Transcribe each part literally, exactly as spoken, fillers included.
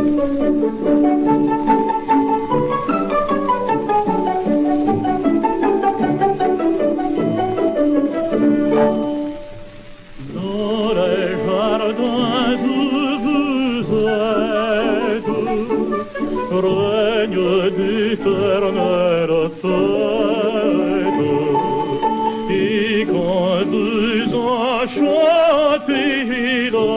Dans les jardins où vous êtes, règne d'éternelle fête. Et quand vous enchantez le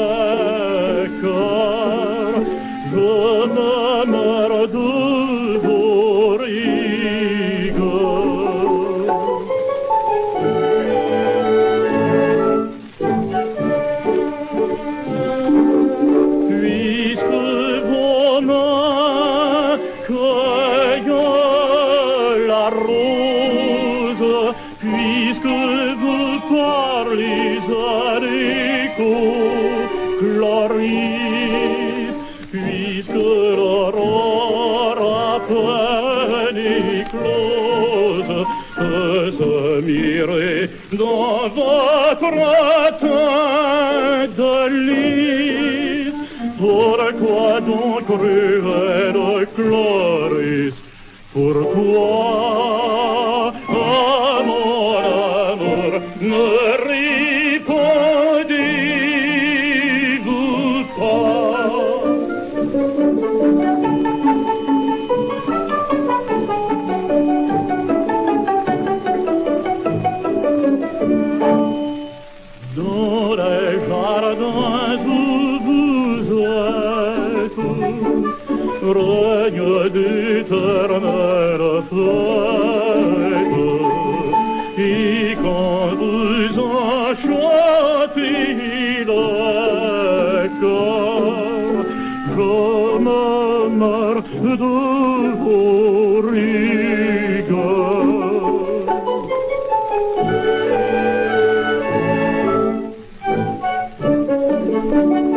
cœur, je m'amarre de vos rigueurs. Puisque vos mains cueillent la rose, puisque vous parlez à l'écho Clarisse, puisque l'aurore à peine éclose se mirer dans votre teint de lys. Pourquoi donc cruelle Clarisse, pourquoi, ah mon amour, ne répondez-vous pas? Dans les jardins où vous êtes, règne d'éternelle fête. Et quand vous enchantez le cœur, je m'amarre de vos rigueurs.